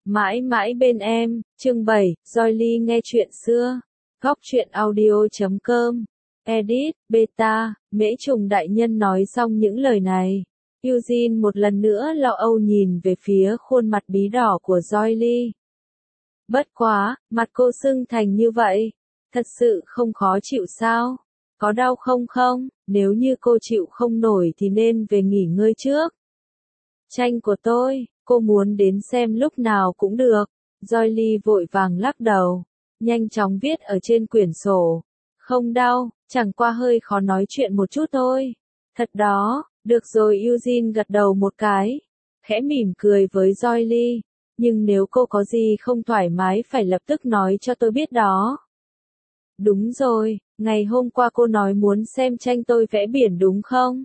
Mãi mãi bên em, chương 7, Joy nghe chuyện xưa. Góc truyện audio.com. Edit, beta, Mễ Trùng đại nhân nói xong những lời này. Eugene một lần nữa lo âu nhìn về phía khuôn mặt bí đỏ của Joy. Bất quá, mặt cô sưng thành như vậy. Thật sự không khó chịu sao? Có đau không? Nếu như cô chịu không nổi thì nên về nghỉ ngơi trước. Tranh của tôi, cô muốn đến xem lúc nào cũng được. Joy vội vàng lắc đầu, nhanh chóng viết ở trên quyển sổ. Không đau, chẳng qua hơi khó nói chuyện một chút thôi. Thật đó, được rồi. Eugene gật đầu một cái, khẽ mỉm cười với Joy. Nhưng nếu cô có gì không thoải mái phải lập tức nói cho tôi biết đó. Đúng rồi, ngày hôm qua cô nói muốn xem tranh tôi vẽ biển đúng không?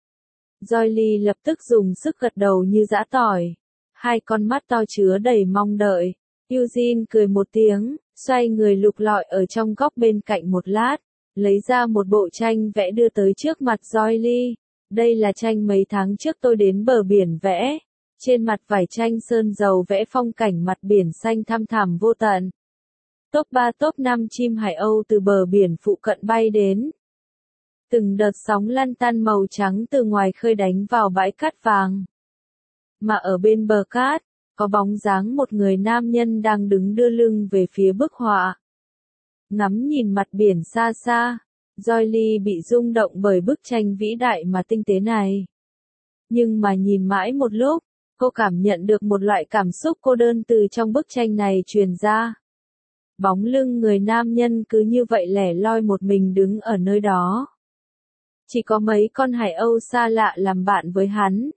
Joy lập tức dùng sức gật đầu như giã tỏi. Hai con mắt to chứa đầy mong đợi. Eugene cười một tiếng, xoay người lục lọi ở trong góc bên cạnh một lát, lấy ra một bộ tranh vẽ đưa tới trước mặt Joy. Đây là tranh mấy tháng trước tôi đến bờ biển vẽ. Trên mặt vải tranh sơn dầu vẽ phong cảnh mặt biển xanh thăm thẳm vô tận. Top 3 top 5 chim hải âu từ bờ biển phụ cận bay đến. Từng đợt sóng lăn tăn màu trắng từ ngoài khơi đánh vào bãi cát vàng. Mà ở bên bờ cát, có bóng dáng một người nam nhân đang đứng đưa lưng về phía bức họa. Ngắm nhìn mặt biển xa xa, Joy bị rung động bởi bức tranh vĩ đại mà tinh tế này. Nhưng mà nhìn mãi một lúc, cô cảm nhận được một loại cảm xúc cô đơn từ trong bức tranh này truyền ra. Bóng lưng người nam nhân cứ như vậy lẻ loi một mình đứng ở nơi đó. Chỉ có mấy con hải âu xa lạ làm bạn với hắn.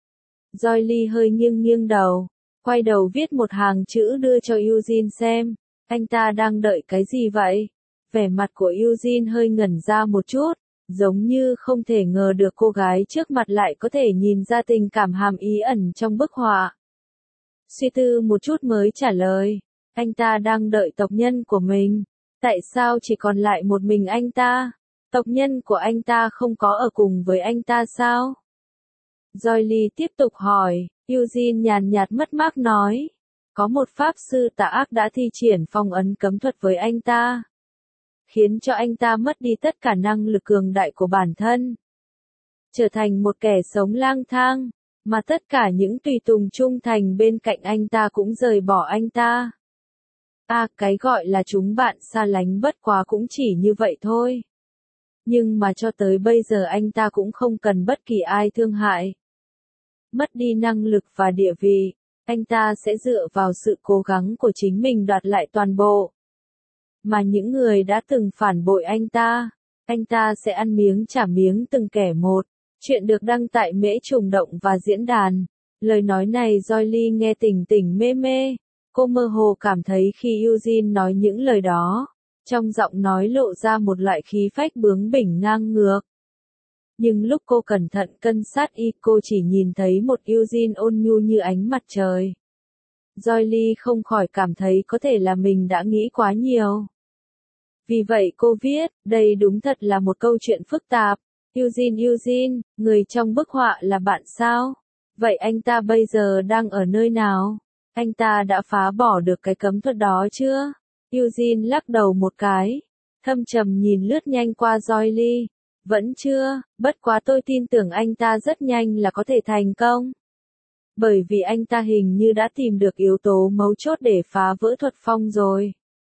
Joy hơi nghiêng đầu, quay đầu viết một hàng chữ đưa cho Eugene xem. Anh ta đang đợi cái gì vậy? Vẻ mặt của Eugene hơi ngẩn ra một chút, giống như không thể ngờ được cô gái trước mặt lại có thể nhìn ra tình cảm hàm ý ẩn trong bức họa. Suy tư một chút mới trả lời. Anh ta đang đợi tộc nhân của mình. Tại sao chỉ còn lại một mình anh ta? Tộc nhân của anh ta không có ở cùng với anh ta sao? Joy tiếp tục hỏi. Eugene nhàn nhạt mất mát nói. Có một pháp sư tà ác đã thi triển phong ấn cấm thuật với anh ta, khiến cho anh ta mất đi tất cả năng lực cường đại của bản thân, trở thành một kẻ sống lang thang, mà tất cả những tùy tùng trung thành bên cạnh anh ta cũng rời bỏ anh ta. Cái gọi là chúng bạn xa lánh bất quá cũng chỉ như vậy thôi. Nhưng mà cho tới bây giờ anh ta cũng không cần bất kỳ ai thương hại. Mất đi năng lực và địa vị, anh ta sẽ dựa vào sự cố gắng của chính mình đoạt lại toàn bộ. Mà những người đã từng phản bội anh ta sẽ ăn miếng trả miếng từng kẻ một. Chuyện được đăng tại Mễ Trùng Động và diễn đàn. Lời nói này Joy nghe tỉnh mê. Cô mơ hồ cảm thấy khi Eugene nói những lời đó, trong giọng nói lộ ra một loại khí phách bướng bỉnh ngang ngược. Nhưng lúc cô cẩn thận cân sát cô chỉ nhìn thấy một Eugene ôn nhu như ánh mặt trời. Joy không khỏi cảm thấy có thể là mình đã nghĩ quá nhiều. Vì vậy cô viết, đây đúng thật là một câu chuyện phức tạp. Eugene, người trong bức họa là bạn sao? Vậy anh ta bây giờ đang ở nơi nào? Anh ta đã phá bỏ được cái cấm thuật đó chưa? Eugene lắc đầu một cái, thâm trầm nhìn lướt nhanh qua Joy. Vẫn chưa, bất quá tôi tin tưởng anh ta rất nhanh là có thể thành công. Bởi vì anh ta hình như đã tìm được yếu tố mấu chốt để phá vỡ thuật phong rồi.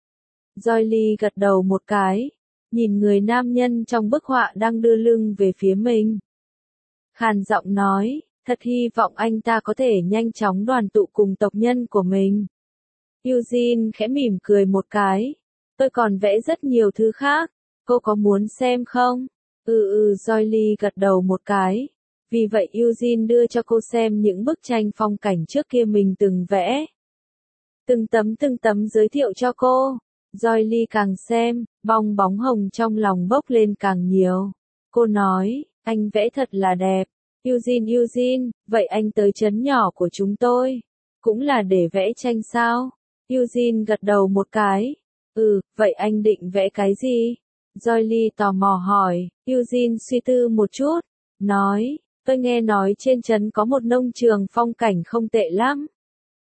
Joy gật đầu một cái, nhìn người nam nhân trong bức họa đang đưa lưng về phía mình. Khàn giọng nói, thật hy vọng anh ta có thể nhanh chóng đoàn tụ cùng tộc nhân của mình. Eugene khẽ mỉm cười một cái. Tôi còn vẽ rất nhiều thứ khác, cô có muốn xem không? Joy gật đầu một cái. Vì vậy Eugene đưa cho cô xem những bức tranh phong cảnh trước kia mình từng vẽ. Từng tấm giới thiệu cho cô. Joy càng xem, bong bóng hồng trong lòng bốc lên càng nhiều. Cô nói, anh vẽ thật là đẹp. Eugene, vậy anh tới trấn nhỏ của chúng tôi, cũng là để vẽ tranh sao? Eugene gật đầu một cái. Vậy anh định vẽ cái gì? Joy tò mò hỏi. Eugene suy tư một chút, nói, tôi nghe nói trên trấn có một nông trường phong cảnh không tệ lắm.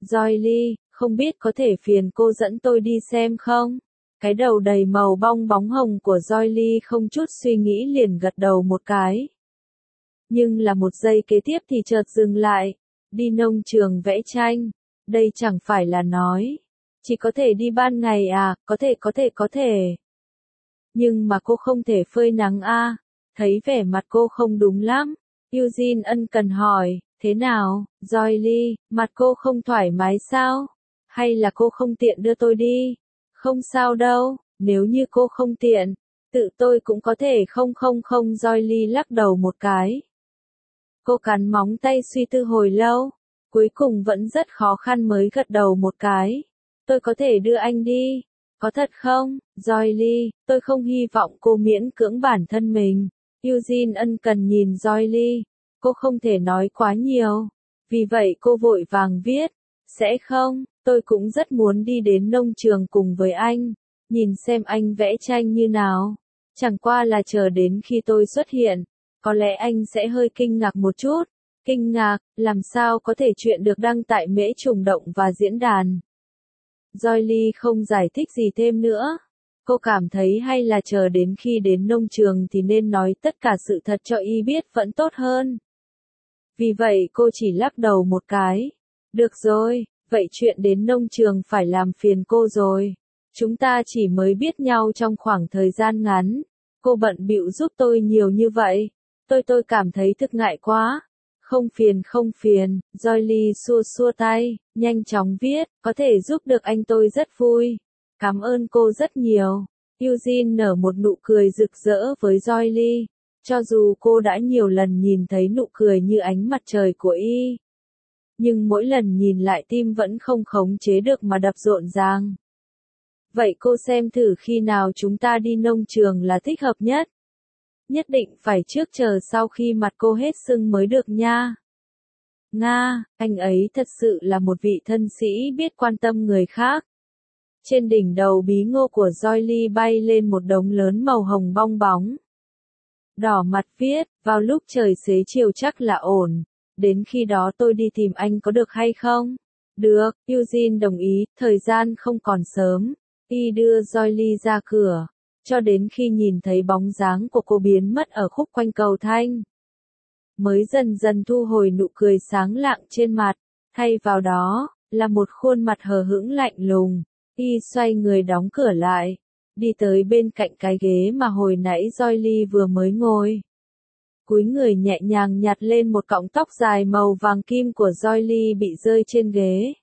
Jolie, không biết có thể phiền cô dẫn tôi đi xem không? Cái đầu đầy màu bong bóng hồng của Jolie không chút suy nghĩ liền gật đầu một cái. Nhưng là một giây kế tiếp thì chợt dừng lại. Đi nông trường vẽ tranh. Đây chẳng phải là nói. Chỉ có thể đi ban ngày à, có thể. Nhưng mà cô không thể phơi nắng à. Thấy vẻ mặt cô không đúng lắm. Eugene ân cần hỏi, thế nào, Jolie, mặt cô không thoải mái sao? Hay là cô không tiện đưa tôi đi? Không sao đâu, nếu như cô không tiện, tự tôi cũng có thể không. Jolie lắc đầu một cái. Cô cắn móng tay suy tư hồi lâu, cuối cùng vẫn rất khó khăn mới gật đầu một cái. Tôi có thể đưa anh đi. Có thật không, Jolie, tôi không hy vọng cô miễn cưỡng bản thân mình. Eugene ân cần nhìn Jolie. Cô không thể nói quá nhiều. Vì vậy cô vội vàng viết. Sẽ không, tôi cũng rất muốn đi đến nông trường cùng với anh. Nhìn xem anh vẽ tranh như nào. Chẳng qua là chờ đến khi tôi xuất hiện. Có lẽ anh sẽ hơi kinh ngạc một chút. Kinh ngạc, làm sao có thể chuyện được đăng tại Mễ Trùng Động và diễn đàn. Jolie không giải thích gì thêm nữa. Cô cảm thấy hay là chờ đến khi đến nông trường thì nên nói tất cả sự thật cho y biết vẫn tốt hơn. Vì vậy cô chỉ lắc đầu một cái. Được rồi, vậy chuyện đến nông trường phải làm phiền cô rồi. Chúng ta chỉ mới biết nhau trong khoảng thời gian ngắn. Cô bận bịu giúp tôi nhiều như vậy. Tôi cảm thấy thực ngại quá. Không phiền, Jolie xua xua tay, nhanh chóng viết, có thể giúp được anh tôi rất vui. Cảm ơn cô rất nhiều. Eugene nở một nụ cười rực rỡ với Jolie. Cho dù cô đã nhiều lần nhìn thấy nụ cười như ánh mặt trời của y. Nhưng mỗi lần nhìn lại tim vẫn không khống chế được mà đập rộn ràng. Vậy cô xem thử khi nào chúng ta đi nông trường là thích hợp nhất. Nhất định phải trước chờ sau khi mặt cô hết sưng mới được nha. Nga, anh ấy thật sự là một vị thân sĩ biết quan tâm người khác. Trên đỉnh đầu bí ngô của Jolie bay lên một đống lớn màu hồng bong bóng. Đỏ mặt viết, vào lúc trời xế chiều chắc là ổn. Đến khi đó tôi đi tìm anh có được hay không? Được, Eugene đồng ý, thời gian không còn sớm. Y đưa Jolie ra cửa. Cho đến khi nhìn thấy bóng dáng của cô biến mất ở khúc quanh cầu Thanh. Mới dần dần thu hồi nụ cười sáng lạng trên mặt, thay vào đó, là một khuôn mặt hờ hững lạnh lùng. Y xoay người đóng cửa lại, đi tới bên cạnh cái ghế mà hồi nãy Jolie vừa mới ngồi. Cúi người nhẹ nhàng nhặt lên một cọng tóc dài màu vàng kim của Jolie bị rơi trên ghế.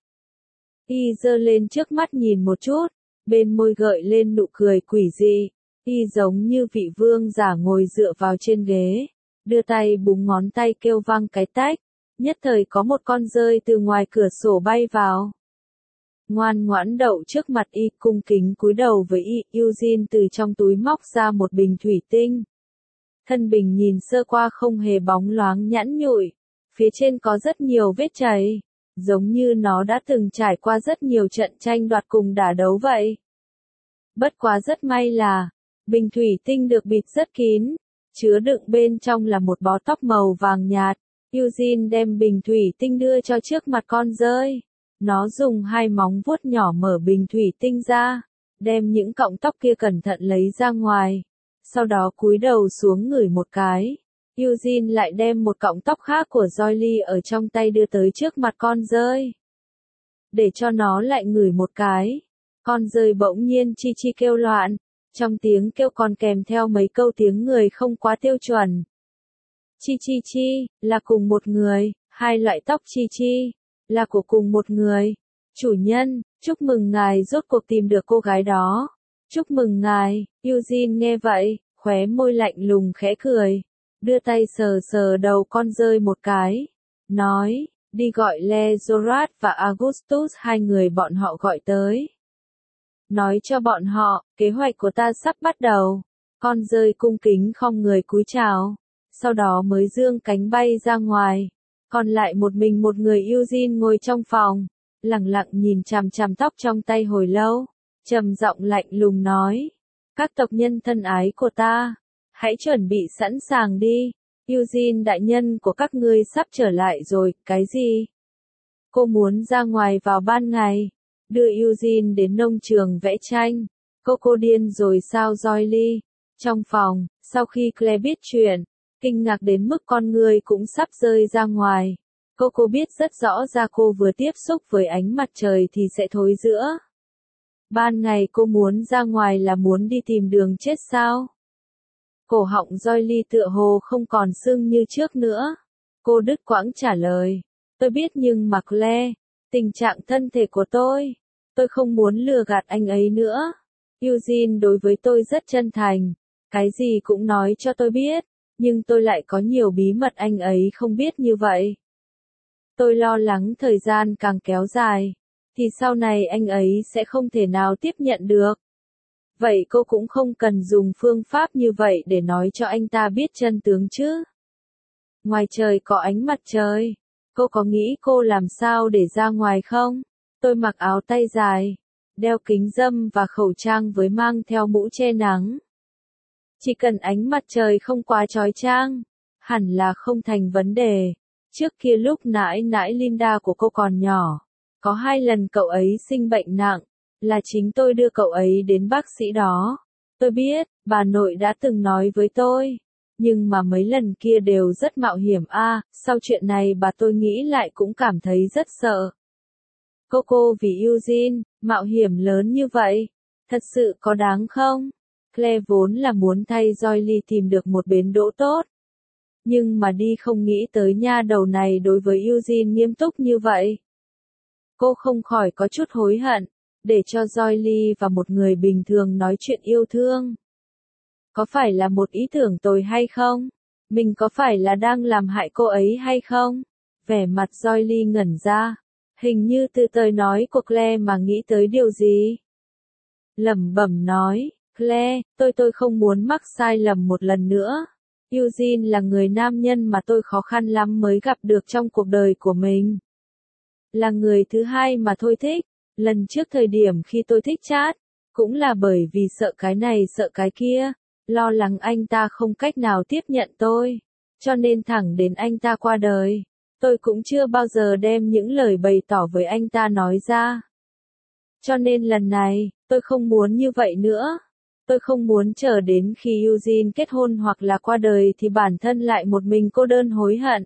Y giơ lên trước mắt nhìn một chút, bên môi gợi lên nụ cười quỷ dị. Y giống như vị vương giả ngồi dựa vào trên ghế, đưa tay búng ngón tay kêu vang cái tách. Nhất thời có một con dơi từ ngoài cửa sổ bay vào. Ngoan ngoãn đậu trước mặt y, cung kính cúi đầu với y. Eugene từ trong túi móc ra một bình thủy tinh. Thân bình nhìn sơ qua không hề bóng loáng nhẵn nhụi. Phía trên có rất nhiều vết chảy, giống như nó đã từng trải qua rất nhiều trận tranh đoạt cùng đả đấu vậy. Bất quá rất may là, bình thủy tinh được bịt rất kín, chứa đựng bên trong là một bó tóc màu vàng nhạt. Eugene đem bình thủy tinh đưa cho trước mặt con dơi. Nó dùng hai móng vuốt nhỏ mở bình thủy tinh ra, đem những cọng tóc kia cẩn thận lấy ra ngoài. Sau đó cúi đầu xuống ngửi một cái. Eugene lại đem một cọng tóc khác của Jolie ở trong tay đưa tới trước mặt con dơi. Để cho nó lại ngửi một cái. Con dơi bỗng nhiên chi chi kêu loạn. Trong tiếng kêu còn kèm theo mấy câu tiếng người không quá tiêu chuẩn. Chi chi chi, là cùng một người. Hai loại tóc chi chi, là của cùng một người. Chủ nhân, chúc mừng ngài rốt cuộc tìm được cô gái đó. Chúc mừng ngài. Eugene nghe vậy, khóe môi lạnh lùng khẽ cười. Đưa tay sờ sờ đầu con dơi một cái. Nói, đi gọi Le Zorat và Augustus, hai người bọn họ gọi tới. Nói cho bọn họ, kế hoạch của ta sắp bắt đầu. Con dơi cung kính khom người cúi chào. Sau đó mới dương cánh bay ra ngoài. Còn lại một mình một người. Eugene ngồi trong phòng, lặng lặng nhìn chằm chằm tóc trong tay hồi lâu. Trầm giọng lạnh lùng nói. Các tộc nhân thân ái của ta, hãy chuẩn bị sẵn sàng đi. Eugene đại nhân của các ngươi sắp trở lại rồi. Cái gì? Cô muốn ra ngoài vào ban ngày, đưa Eugene đến nông trường vẽ tranh. Cô điên rồi sao Jolie? Trong phòng, sau khi Claire biết chuyện, kinh ngạc đến mức con người cũng sắp rơi ra ngoài. Cô biết rất rõ ra cô vừa tiếp xúc với ánh mặt trời thì sẽ thối rữa. Ban ngày cô muốn ra ngoài là muốn đi tìm đường chết sao? Cổ họng Jolie tựa hồ không còn sưng như trước nữa. Cô đứt quãng trả lời. Tôi biết nhưng mà Claire, tình trạng thân thể của tôi không muốn lừa gạt anh ấy nữa. Eugene đối với tôi rất chân thành, cái gì cũng nói cho tôi biết, nhưng tôi lại có nhiều bí mật anh ấy không biết như vậy. Tôi lo lắng thời gian càng kéo dài, thì sau này anh ấy sẽ không thể nào tiếp nhận được. Vậy cô cũng không cần dùng phương pháp như vậy để nói cho anh ta biết chân tướng chứ. Ngoài trời có ánh mặt trời, cô có nghĩ cô làm sao để ra ngoài không? Tôi mặc áo tay dài, đeo kính râm và khẩu trang với mang theo mũ che nắng. Chỉ cần ánh mặt trời không quá chói chang, hẳn là không thành vấn đề. Trước kia lúc nãi nãi Linda của cô còn nhỏ, có 2 lần cậu ấy sinh bệnh nặng, là chính tôi đưa cậu ấy đến bác sĩ đó. Tôi biết, bà nội đã từng nói với tôi, nhưng mà mấy lần kia đều rất mạo hiểm sau chuyện này bà tôi nghĩ lại cũng cảm thấy rất sợ. Cô vì Eugene, mạo hiểm lớn như vậy, thật sự có đáng không? Claire vốn là muốn thay Jolie tìm được một bến đỗ tốt. Nhưng mà đi không nghĩ tới nha đầu này đối với Eugene nghiêm túc như vậy. Cô không khỏi có chút hối hận, để cho Jolie và một người bình thường nói chuyện yêu thương. Có phải là một ý tưởng tồi hay không? Mình có phải là đang làm hại cô ấy hay không? Vẻ mặt Jolie ngẩn ra, hình như từ lời nói của Claire mà nghĩ tới điều gì. Lẩm bẩm nói, Claire, tôi không muốn mắc sai lầm một lần nữa. Eugene là người nam nhân mà tôi khó khăn lắm mới gặp được trong cuộc đời của mình. Là người thứ hai mà tôi thích. Lần trước thời điểm khi tôi thích Chad, cũng là bởi vì sợ cái này sợ cái kia, lo lắng anh ta không cách nào tiếp nhận tôi, cho nên thẳng đến anh ta qua đời, tôi cũng chưa bao giờ đem những lời bày tỏ với anh ta nói ra. Cho nên lần này, tôi không muốn như vậy nữa. Tôi không muốn chờ đến khi Eugene kết hôn hoặc là qua đời thì bản thân lại một mình cô đơn hối hận.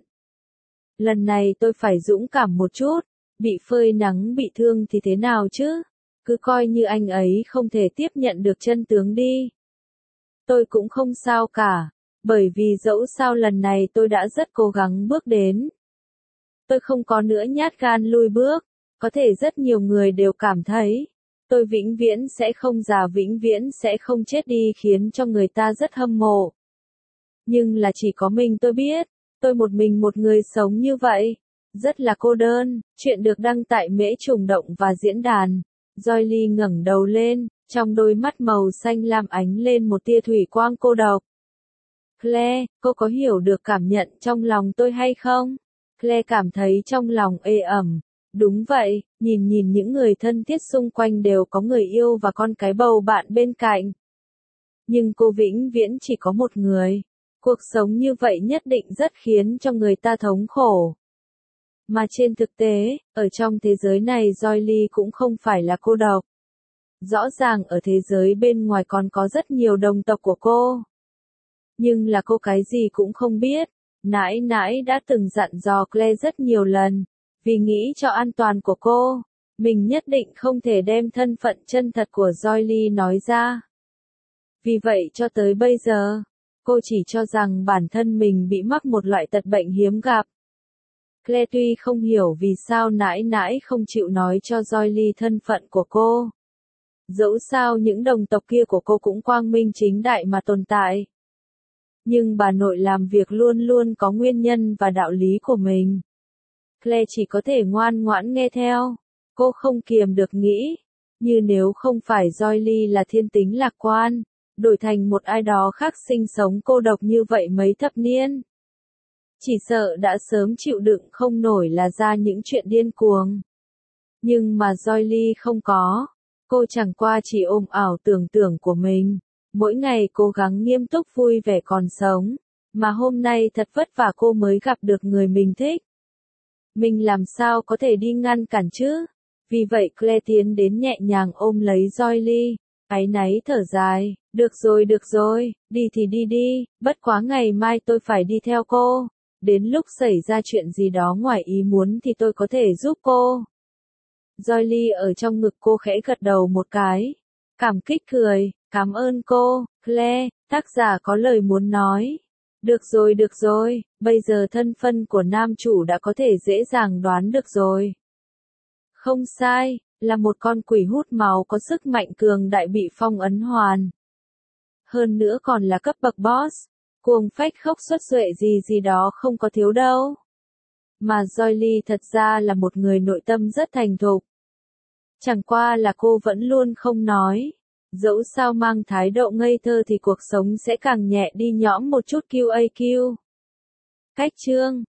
Lần này tôi phải dũng cảm một chút, bị phơi nắng bị thương thì thế nào chứ? Cứ coi như anh ấy không thể tiếp nhận được chân tướng đi. Tôi cũng không sao cả, bởi vì dẫu sao lần này tôi đã rất cố gắng bước đến. Tôi không có nữa nhát gan lùi bước, có thể rất nhiều người đều cảm thấy, tôi vĩnh viễn sẽ không già vĩnh viễn sẽ không chết đi khiến cho người ta rất hâm mộ. Nhưng là chỉ có mình tôi biết, tôi một mình một người sống như vậy, rất là cô đơn. Chuyện được đăng tại Mễ Trùng Động và diễn đàn. Jolie ngẩng đầu lên, trong đôi mắt màu xanh lam ánh lên một tia thủy quang cô độc. Claire, cô có hiểu được cảm nhận trong lòng tôi hay không? Claire cảm thấy trong lòng ê ẩm. Đúng vậy, nhìn những người thân thiết xung quanh đều có người yêu và con cái bầu bạn bên cạnh. Nhưng cô vĩnh viễn chỉ có một người. Cuộc sống như vậy nhất định rất khiến cho người ta thống khổ. Mà trên thực tế, ở trong thế giới này Jolie cũng không phải là cô độc. Rõ ràng ở thế giới bên ngoài còn có rất nhiều đồng tộc của cô. Nhưng là cô cái gì cũng không biết. Nãi nãi đã từng dặn dò Claire rất nhiều lần. Vì nghĩ cho an toàn của cô, mình nhất định không thể đem thân phận chân thật của Jolie nói ra. Vì vậy cho tới bây giờ, cô chỉ cho rằng bản thân mình bị mắc một loại tật bệnh hiếm gặp. Claire tuy không hiểu vì sao nãi nãi không chịu nói cho Jolie thân phận của cô. Dẫu sao những đồng tộc kia của cô cũng quang minh chính đại mà tồn tại. Nhưng bà nội làm việc luôn luôn có nguyên nhân và đạo lý của mình. Claire chỉ có thể ngoan ngoãn nghe theo. Cô không kiềm được nghĩ, như nếu không phải Jolie là thiên tính lạc quan, đổi thành một ai đó khác sinh sống cô độc như vậy mấy thập niên. Chỉ sợ đã sớm chịu đựng không nổi là ra những chuyện điên cuồng. Nhưng mà Jolie không có. Cô chẳng qua chỉ ôm ảo tưởng tượng của mình. Mỗi ngày cố gắng nghiêm túc vui vẻ còn sống. Mà hôm nay thật vất vả cô mới gặp được người mình thích. Mình làm sao có thể đi ngăn cản chứ? Vì vậy Claire tiến đến nhẹ nhàng ôm lấy Jolie. Áy náy thở dài, được rồi, đi thì đi đi, bất quá ngày mai tôi phải đi theo cô. Đến lúc xảy ra chuyện gì đó ngoài ý muốn thì tôi có thể giúp cô. Jolie ở trong ngực cô khẽ gật đầu một cái. Cảm kích cười, cảm ơn cô, Claire, tác giả có lời muốn nói. Được rồi, bây giờ thân phận của nam chủ đã có thể dễ dàng đoán được rồi. Không sai, là một con quỷ hút máu có sức mạnh cường đại bị phong ấn hoàn. Hơn nữa còn là cấp bậc boss, cuồng phách khốc xuất duệ gì đó không có thiếu đâu. Mà Jolie thật ra là một người nội tâm rất thành thục. Chẳng qua là cô vẫn luôn không nói. Dẫu sao mang thái độ ngây thơ thì cuộc sống sẽ càng nhẹ đi nhõm một chút QAQ. Cách chương